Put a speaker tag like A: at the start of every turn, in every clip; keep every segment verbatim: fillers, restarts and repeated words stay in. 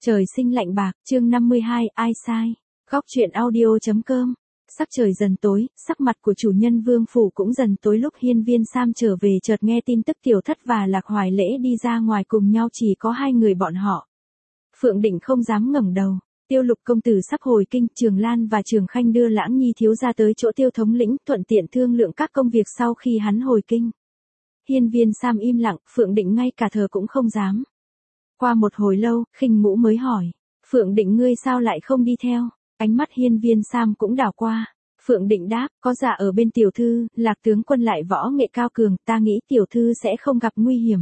A: Trời sinh lạnh bạc, chương năm mươi hai, ai sai? Góc truyện audio.com. Sắc trời dần tối, sắc mặt của chủ nhân Vương Phủ cũng dần tối lúc Hiên Viên Sam trở về chợt nghe tin tức Tiểu Thất và Lạc Hoài Lễ đi ra ngoài cùng nhau chỉ có hai người bọn họ. Phượng Định không dám ngẩng đầu. Tiêu Lục công tử sắp hồi kinh, Trường Lan và Trường Khanh đưa Lãng Nhi thiếu gia tới chỗ Tiêu thống lĩnh, thuận tiện thương lượng các công việc sau khi hắn hồi kinh. Hiên Viên Sam im lặng, Phượng Định ngay cả thờ cũng không dám. Qua một hồi lâu, Khinh Ngũ mới hỏi, Phượng Định ngươi sao lại không đi theo? Ánh mắt Hiên Viên Sam cũng đảo qua. Phượng Định đáp, có dạ ở bên tiểu thư, Lạc tướng quân lại võ nghệ cao cường, ta nghĩ tiểu thư sẽ không gặp nguy hiểm.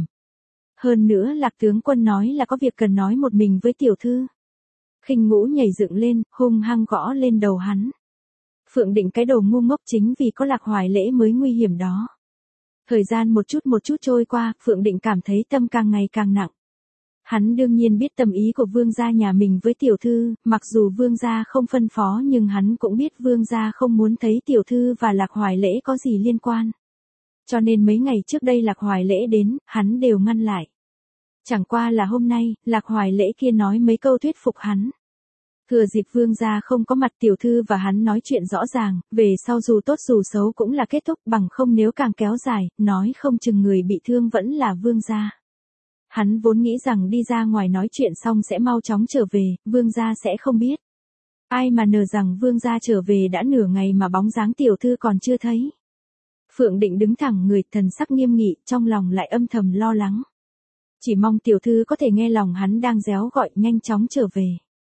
A: Hơn nữa Lạc tướng quân nói là có việc cần nói một mình với tiểu thư. Khinh Ngũ nhảy dựng lên, hung hăng gõ lên đầu hắn. Phượng Định cái đồ ngu ngốc, chính vì có Lạc Hoài Lễ mới nguy hiểm đó. Thời gian một chút một chút trôi qua, Phượng Định cảm thấy tâm càng ngày càng nặng. Hắn đương nhiên biết tâm ý của vương gia nhà mình với tiểu thư, mặc dù vương gia không phân phó nhưng hắn cũng biết vương gia không muốn thấy tiểu thư và Lạc Hoài Lễ có gì liên quan. Cho nên mấy ngày trước đây Lạc Hoài Lễ đến, hắn đều ngăn lại. Chẳng qua là hôm nay, Lạc Hoài Lễ kia nói mấy câu thuyết phục hắn. Thừa dịp vương gia không có mặt tiểu thư và hắn nói chuyện rõ ràng, về sau dù tốt dù xấu cũng là kết thúc, bằng không nếu càng kéo dài, nói không chừng người bị thương vẫn là vương gia. Hắn vốn nghĩ rằng đi ra ngoài nói chuyện xong sẽ mau chóng trở về, vương gia sẽ không biết. Ai mà ngờ rằng vương gia trở về đã nửa ngày mà bóng dáng tiểu thư còn chưa thấy. Phượng Định đứng thẳng người, thần sắc nghiêm nghị, trong lòng lại âm thầm lo lắng. Chỉ mong tiểu thư có thể nghe lòng hắn đang réo gọi nhanh chóng trở về.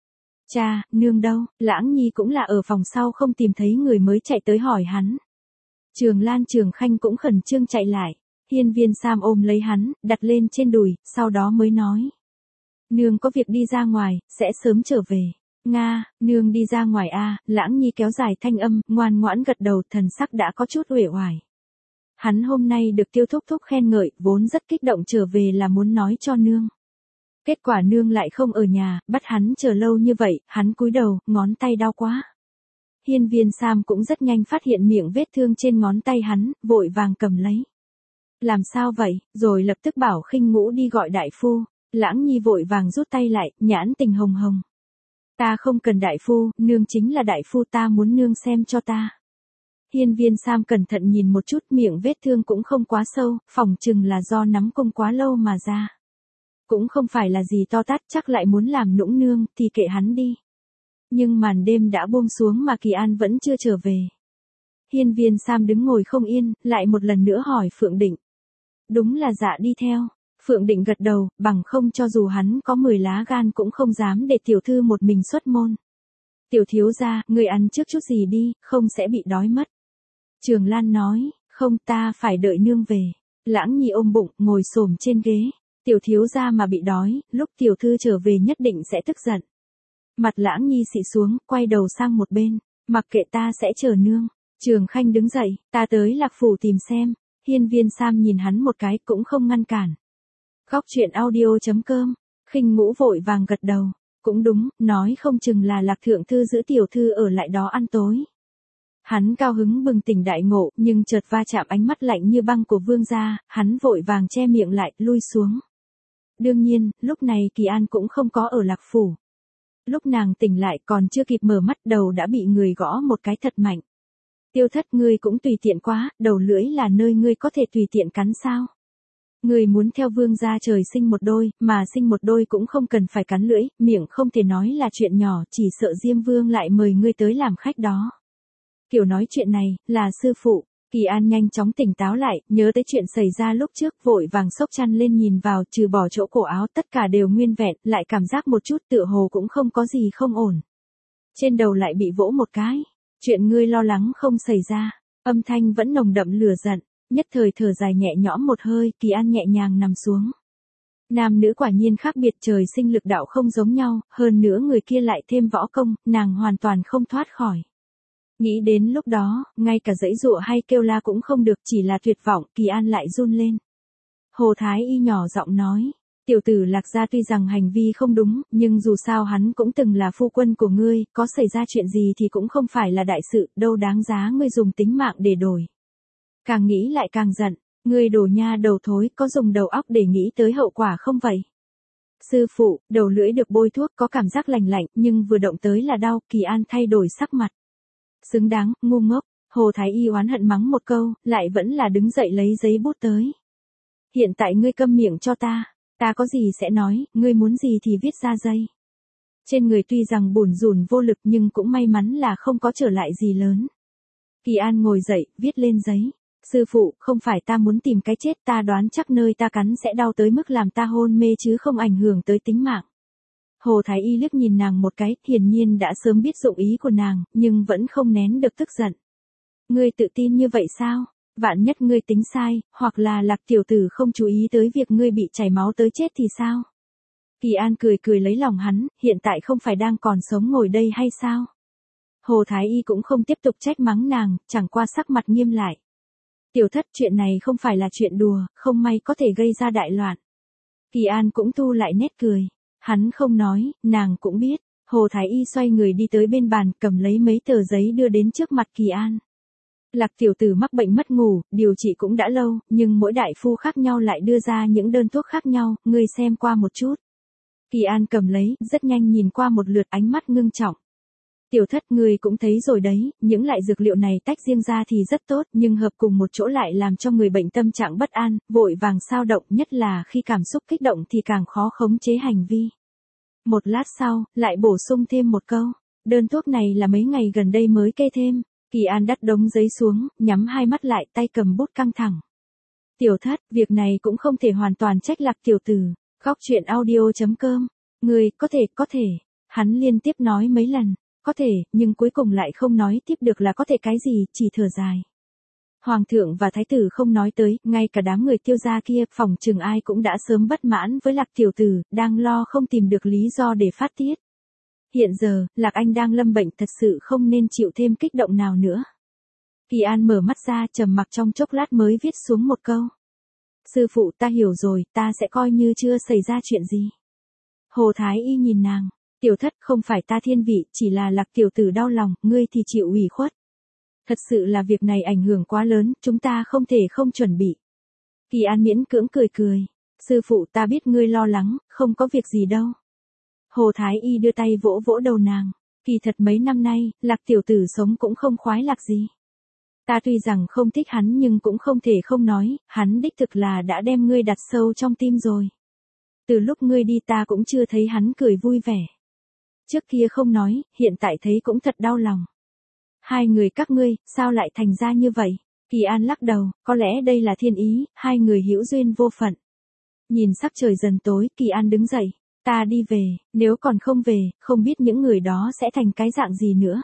A: Cha, nương đâu? Lãng Nhi cũng là ở phòng sau không tìm thấy người mới chạy tới hỏi hắn. Trường Lan Trường Khanh cũng khẩn trương chạy lại. Hiên Viên Sam ôm lấy hắn, đặt lên trên đùi, sau đó mới nói. Nương có việc đi ra ngoài, sẽ sớm trở về. Nga, nương đi ra ngoài a à, Lãng Nhi kéo dài thanh âm, ngoan ngoãn gật đầu, thần sắc đã có chút uể oải. Hắn hôm nay được Tiêu thúc thúc khen ngợi, vốn rất kích động trở về là muốn nói cho nương. Kết quả nương lại không ở nhà, bắt hắn chờ lâu như vậy, hắn cúi đầu, ngón tay đau quá. Hiên Viên Sam cũng rất nhanh phát hiện miệng vết thương trên ngón tay hắn, vội vàng cầm lấy. Làm sao vậy, rồi lập tức bảo Khinh Ngũ đi gọi đại phu. Lãng Nhi vội vàng rút tay lại, nhãn tình hồng hồng. Ta không cần đại phu, nương chính là đại phu, ta muốn nương xem cho ta. Hiên Viên Sam cẩn thận nhìn một chút, miệng vết thương cũng không quá sâu, phỏng chừng là do nắm cung quá lâu mà ra. Cũng không phải là gì to tát, chắc lại muốn làm nũng nương, thì kệ hắn đi. Nhưng màn đêm đã buông xuống mà Kỳ An vẫn chưa trở về. Hiên Viên Sam đứng ngồi không yên, lại một lần nữa hỏi Phượng Định. Đúng là dạ đi theo. Phượng Định gật đầu, bằng không cho dù hắn có mười lá gan cũng không dám để tiểu thư một mình xuất môn. Tiểu thiếu gia, người ăn trước chút gì đi, không sẽ bị đói mất. Trường Lan nói, không, ta phải đợi nương về. Lãng Nhi ôm bụng, ngồi xổm trên ghế. Tiểu thiếu gia mà bị đói, lúc tiểu thư trở về nhất định sẽ tức giận. Mặt Lãng Nhi xị xuống, quay đầu sang một bên, mặc kệ, ta sẽ chờ nương. Trường Khanh đứng dậy, ta tới Lạc Phủ tìm xem. Hiên Viên Sam nhìn hắn một cái cũng không ngăn cản. Góc truyện audio.com. Khinh Ngũ vội vàng gật đầu. Cũng đúng, nói không chừng là Lạc thượng thư giữ tiểu thư ở lại đó ăn tối. Hắn cao hứng bừng tỉnh đại ngộ, nhưng chợt va chạm ánh mắt lạnh như băng của vương gia, hắn vội vàng che miệng lại, lui xuống. Đương nhiên, lúc này Kỳ An cũng không có ở Lạc Phủ. Lúc nàng tỉnh lại còn chưa kịp mở mắt, đầu đã bị người gõ một cái thật mạnh. Tiêu Thất, ngươi cũng tùy tiện quá, đầu lưỡi là nơi ngươi có thể tùy tiện cắn sao? Ngươi muốn theo vương gia trời sinh một đôi, mà sinh một đôi cũng không cần phải cắn lưỡi, miệng không thể nói là chuyện nhỏ, chỉ sợ Diêm Vương lại mời ngươi tới làm khách đó. Kiểu nói chuyện này, là sư phụ. Kỳ An nhanh chóng tỉnh táo lại, nhớ tới chuyện xảy ra lúc trước, vội vàng xốc chăn lên nhìn vào, trừ bỏ chỗ cổ áo tất cả đều nguyên vẹn, lại cảm giác một chút tựa hồ cũng không có gì không ổn. Trên đầu lại bị vỗ một cái. Chuyện ngươi lo lắng không xảy ra. Âm thanh vẫn nồng đậm lửa giận, nhất thời thở dài nhẹ nhõm một hơi, Kỳ An nhẹ nhàng nằm xuống. Nam nữ quả nhiên khác biệt, trời sinh lực đạo không giống nhau, hơn nữa người kia lại thêm võ công, nàng hoàn toàn không thoát khỏi. Nghĩ đến lúc đó, ngay cả giãy giụa hay kêu la cũng không được, chỉ là tuyệt vọng, Kỳ An lại run lên. Hồ Thái Y nhỏ giọng nói, tiểu tử Lạc gia tuy rằng hành vi không đúng, nhưng dù sao hắn cũng từng là phu quân của ngươi, có xảy ra chuyện gì thì cũng không phải là đại sự, đâu đáng giá ngươi dùng tính mạng để đổi. Càng nghĩ lại càng giận, ngươi đồ nha đầu thối, có dùng đầu óc để nghĩ tới hậu quả không vậy? Sư phụ, đầu lưỡi được bôi thuốc có cảm giác lành lạnh, nhưng vừa động tới là đau, Kỳ An thay đổi sắc mặt. Xứng đáng, ngu ngốc, Hồ Thái Y oán hận mắng một câu, lại vẫn là đứng dậy lấy giấy bút tới. Hiện tại ngươi câm miệng cho ta, ta có gì sẽ nói, ngươi muốn gì thì viết ra giấy. Trên người tuy rằng bủn rủn vô lực nhưng cũng may mắn là không có trở lại gì lớn. Kỳ An ngồi dậy, viết lên giấy. Sư phụ, không phải ta muốn tìm cái chết, ta đoán chắc nơi ta cắn sẽ đau tới mức làm ta hôn mê chứ không ảnh hưởng tới tính mạng. Hồ Thái Y liếc nhìn nàng một cái, hiển nhiên đã sớm biết dụng ý của nàng, nhưng vẫn không nén được tức giận. Ngươi tự tin như vậy sao? Vạn nhất ngươi tính sai, hoặc là Lạc tiểu tử không chú ý tới việc ngươi bị chảy máu tới chết thì sao? Kỳ An cười cười lấy lòng hắn, hiện tại không phải đang còn sống ngồi đây hay sao? Hồ Thái Y cũng không tiếp tục trách mắng nàng, chẳng qua sắc mặt nghiêm lại. Tiểu thất, chuyện này không phải là chuyện đùa, không may có thể gây ra đại loạn. Kỳ An cũng thu lại nét cười. Hắn không nói, nàng cũng biết. Hồ Thái Y xoay người đi tới bên bàn, cầm lấy mấy tờ giấy đưa đến trước mặt Kỳ An. Lạc tiểu tử mắc bệnh mất ngủ, điều trị cũng đã lâu, nhưng mỗi đại phu khác nhau lại đưa ra những đơn thuốc khác nhau, ngươi xem qua một chút. Kỳ An cầm lấy, rất nhanh nhìn qua một lượt, ánh mắt ngưng trọng. Tiểu thất, ngươi cũng thấy rồi đấy, những loại dược liệu này tách riêng ra thì rất tốt, nhưng hợp cùng một chỗ lại làm cho người bệnh tâm trạng bất an, vội vàng xao động, nhất là khi cảm xúc kích động thì càng khó khống chế hành vi. Một lát sau, lại bổ sung thêm một câu, đơn thuốc này là mấy ngày gần đây mới kê thêm. Kỳ An đắt đống giấy xuống, nhắm hai mắt lại, tay cầm bút căng thẳng. Tiểu thất, việc này cũng không thể hoàn toàn trách Lạc tiểu tử. Góc truyện audio chấm com. Người, có thể, có thể. Hắn liên tiếp nói mấy lần, có thể, nhưng cuối cùng lại không nói tiếp được là có thể cái gì, chỉ thở dài. Hoàng thượng và thái tử không nói tới, ngay cả đám người Tiêu gia kia, phòng chừng ai cũng đã sớm bất mãn với Lạc tiểu tử, đang lo không tìm được lý do để phát tiết. Hiện giờ, Lạc Anh đang lâm bệnh, thật sự không nên chịu thêm kích động nào nữa. Kỳ An mở mắt ra, trầm mặc trong chốc lát mới viết xuống một câu. Sư phụ, ta hiểu rồi, ta sẽ coi như chưa xảy ra chuyện gì. Hồ Thái Y nhìn nàng, tiểu thất, không phải ta thiên vị, chỉ là Lạc tiểu tử đau lòng, ngươi thì chịu ủy khuất. Thật sự là việc này ảnh hưởng quá lớn, chúng ta không thể không chuẩn bị. Kỳ An miễn cưỡng cười cười. Sư phụ, ta biết ngươi lo lắng, không có việc gì đâu. Hồ Thái Y đưa tay vỗ vỗ đầu nàng. Kỳ thật mấy năm nay, Lạc tiểu tử sống cũng không khoái lạc gì. Ta tuy rằng không thích hắn nhưng cũng không thể không nói, hắn đích thực là đã đem ngươi đặt sâu trong tim rồi. Từ lúc ngươi đi ta cũng chưa thấy hắn cười vui vẻ. Trước kia không nói, hiện tại thấy cũng thật đau lòng. Hai người các ngươi, sao lại thành ra như vậy? Kỳ An lắc đầu, có lẽ đây là thiên ý, hai người hữu duyên vô phận. Nhìn sắc trời dần tối, Kỳ An đứng dậy. Ta đi về, nếu còn không về, không biết những người đó sẽ thành cái dạng gì nữa.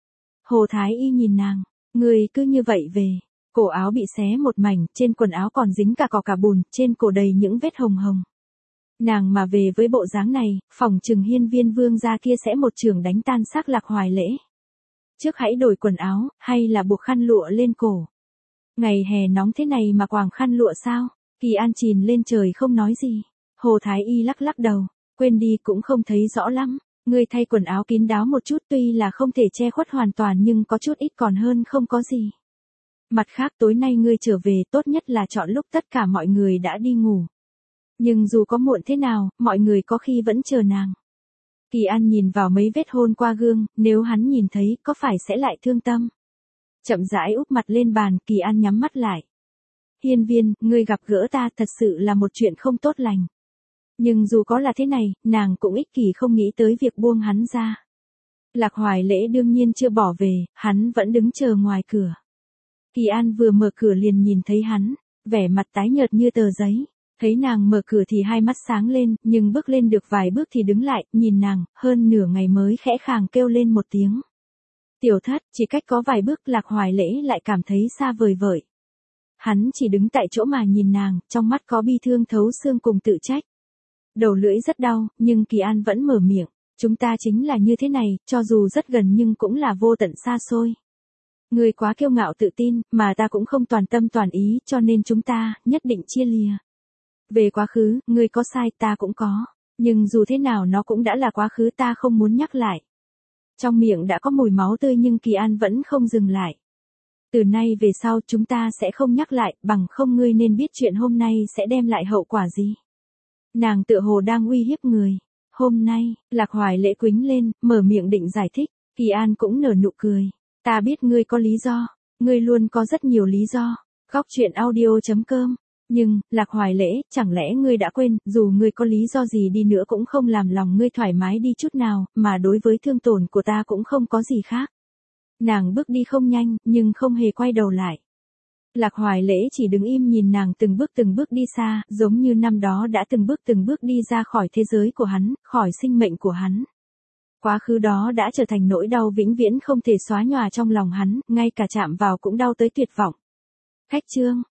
A: Hồ Thái Y nhìn nàng, người cứ như vậy về. Cổ áo bị xé một mảnh, trên quần áo còn dính cả cỏ cả bùn, trên cổ đầy những vết hồng hồng. Nàng mà về với bộ dáng này, phòng trừng Hiên Viên Vương gia kia sẽ một trường đánh tan xác Lạc Hoài Lễ. Trước hãy đổi quần áo, hay là buộc khăn lụa lên cổ. Ngày hè nóng thế này mà quàng khăn lụa sao? Kỳ An chìm lên trời không nói gì. Hồ Thái Y lắc lắc đầu. Quên đi, cũng không thấy rõ lắm. Ngươi thay quần áo kín đáo một chút, tuy là không thể che khuất hoàn toàn nhưng có chút ít còn hơn không có gì. Mặt khác, tối nay ngươi trở về, tốt nhất là chọn lúc tất cả mọi người đã đi ngủ. Nhưng dù có muộn thế nào, mọi người có khi vẫn chờ nàng. Kỳ An nhìn vào mấy vết hôn qua gương, nếu hắn nhìn thấy, có phải sẽ lại thương tâm. Chậm rãi úp mặt lên bàn, Kỳ An nhắm mắt lại. Hiên Viên, ngươi gặp gỡ ta thật sự là một chuyện không tốt lành. Nhưng dù có là thế này, nàng cũng ích kỷ không nghĩ tới việc buông hắn ra. Lạc Hoài Lễ đương nhiên chưa bỏ về, hắn vẫn đứng chờ ngoài cửa. Kỳ An vừa mở cửa liền nhìn thấy hắn, vẻ mặt tái nhợt như tờ giấy. Thấy nàng mở cửa thì hai mắt sáng lên, nhưng bước lên được vài bước thì đứng lại, nhìn nàng, hơn nửa ngày mới khẽ khàng kêu lên một tiếng. Tiểu thất, chỉ cách có vài bước Lạc Hoài Lễ lại cảm thấy xa vời vợi. Hắn chỉ đứng tại chỗ mà nhìn nàng, trong mắt có bi thương thấu xương cùng tự trách. Đầu lưỡi rất đau, nhưng Kỳ An vẫn mở miệng. Chúng ta chính là như thế này, cho dù rất gần nhưng cũng là vô tận xa xôi. Ngươi quá kiêu ngạo tự tin, mà ta cũng không toàn tâm toàn ý, cho nên chúng ta, nhất định chia lìa. Về quá khứ, ngươi có sai, ta cũng có. Nhưng dù thế nào nó cũng đã là quá khứ, ta không muốn nhắc lại. Trong miệng đã có mùi máu tươi nhưng Kỳ An vẫn không dừng lại. Từ nay về sau chúng ta sẽ không nhắc lại, bằng không ngươi nên biết chuyện hôm nay sẽ đem lại hậu quả gì. Nàng tựa hồ đang uy hiếp người. Hôm nay, Lạc Hoài Lễ quĩnh lên, mở miệng định giải thích. Kỳ An cũng nở nụ cười. Ta biết ngươi có lý do. Ngươi luôn có rất nhiều lý do. Góc truyện audio chấm com. Nhưng, Lạc Hoài Lễ, chẳng lẽ ngươi đã quên, dù ngươi có lý do gì đi nữa cũng không làm lòng ngươi thoải mái đi chút nào, mà đối với thương tổn của ta cũng không có gì khác. Nàng bước đi không nhanh, nhưng không hề quay đầu lại. Lạc Hoài Lễ chỉ đứng im nhìn nàng từng bước từng bước đi xa, giống như năm đó đã từng bước từng bước đi ra khỏi thế giới của hắn, khỏi sinh mệnh của hắn. Quá khứ đó đã trở thành nỗi đau vĩnh viễn không thể xóa nhòa trong lòng hắn, ngay cả chạm vào cũng đau tới tuyệt vọng. Khách chương